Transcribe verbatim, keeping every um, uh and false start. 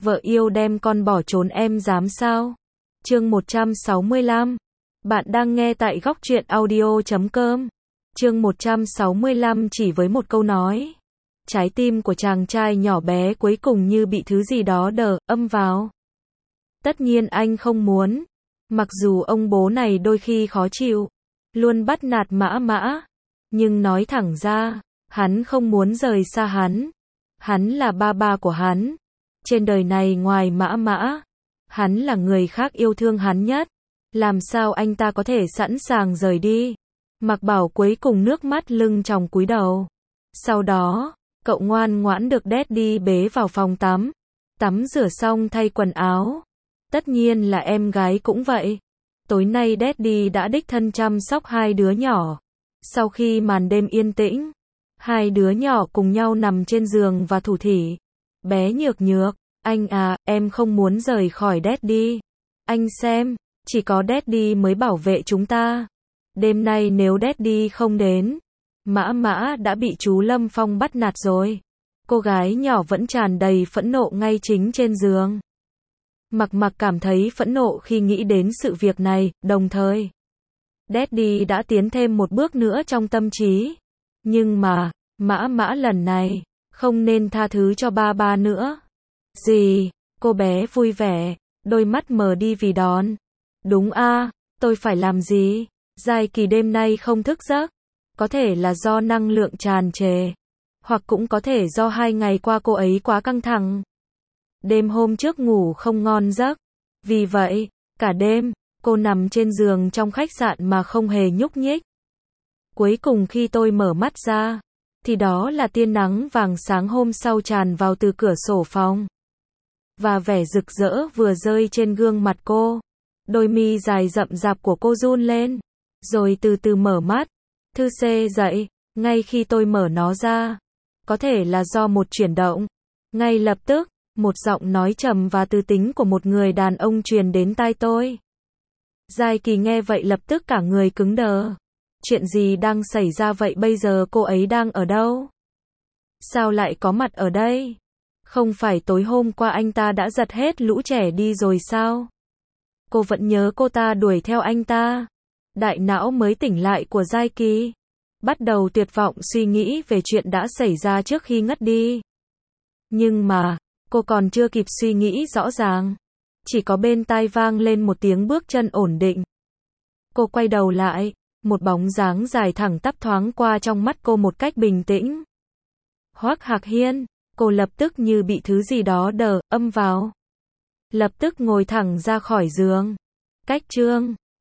Vợ yêu đem con bỏ trốn em dám sao? Chương một trăm sáu mươi lăm. Bạn đang nghe tại góc truyện audio chấm com. Chương một trăm sáu mươi lăm chỉ với một câu nói. Trái tim của chàng trai nhỏ bé cuối cùng như bị thứ gì đó đờ, âm vào. Tất nhiên anh không muốn. Mặc dù ông bố này đôi khi khó chịu, luôn bắt nạt Mã Mã, nhưng nói thẳng ra, hắn không muốn rời xa hắn. Hắn là ba ba của hắn. Trên đời này ngoài Mã Mã, hắn là người khác yêu thương hắn nhất. Làm sao anh ta có thể sẵn sàng rời đi? Mạc Bảo cuối cùng nước mắt lưng tròng cúi đầu. Sau đó, cậu ngoan ngoãn được Daddy bế vào phòng tắm. Tắm rửa xong thay quần áo. Tất nhiên là em gái cũng vậy. Tối nay Daddy đã đích thân chăm sóc hai đứa nhỏ. Sau khi màn đêm yên tĩnh, hai đứa nhỏ cùng nhau nằm trên giường và thủ thỉ. Bé Nhược Nhược, anh à, em không muốn rời khỏi Daddy. Anh xem, chỉ có Daddy mới bảo vệ chúng ta. Đêm nay nếu Daddy không đến, Mã Mã đã bị chú Lâm Phong bắt nạt rồi. Cô gái nhỏ vẫn tràn đầy phẫn nộ ngay chính trên giường. Mặc Mặc cảm thấy phẫn nộ khi nghĩ đến sự việc này, đồng thời Daddy đã tiến thêm một bước nữa trong tâm trí. Nhưng mà, Mã Mã lần này, không nên tha thứ cho ba ba nữa. Gì? Cô bé vui vẻ, đôi mắt mờ đi vì đón. Đúng a, tôi phải làm gì? Giai Kỳ đêm nay không thức giấc. Có thể là do năng lượng tràn trề. Hoặc cũng có thể do hai ngày qua cô ấy quá căng thẳng. Đêm hôm trước ngủ không ngon giấc. Vì vậy, cả đêm, cô nằm trên giường trong khách sạn mà không hề nhúc nhích. Cuối cùng khi tôi mở mắt ra, thì đó là tia nắng vàng sáng hôm sau tràn vào từ cửa sổ phòng. Và vẻ rực rỡ vừa rơi trên gương mặt cô. Đôi mi dài rậm rạp của cô run lên. Rồi từ từ mở mắt. Thư xê dậy, ngay khi tôi mở nó ra. Có thể là do một chuyển động. Ngay lập tức, một giọng nói trầm và tư tính của một người đàn ông truyền đến tai tôi. Giai Kỳ nghe vậy lập tức cả người cứng đờ. Chuyện gì đang xảy ra vậy, bây giờ cô ấy đang ở đâu? Sao lại có mặt ở đây? Không phải tối hôm qua anh ta đã giật hết lũ trẻ đi rồi sao? Cô vẫn nhớ cô ta đuổi theo anh ta. Đại não mới tỉnh lại của Giai Kỳ bắt đầu tuyệt vọng suy nghĩ về chuyện đã xảy ra trước khi ngất đi. Nhưng mà, cô còn chưa kịp suy nghĩ rõ ràng. Chỉ có bên tai vang lên một tiếng bước chân ổn định. Cô quay đầu lại, một bóng dáng dài thẳng tắp thoáng qua trong mắt cô một cách bình tĩnh. Hoắc Hạc Hiên, cô lập tức như bị thứ gì đó đờ, âm vào. Lập tức ngồi thẳng ra khỏi giường. Cách chương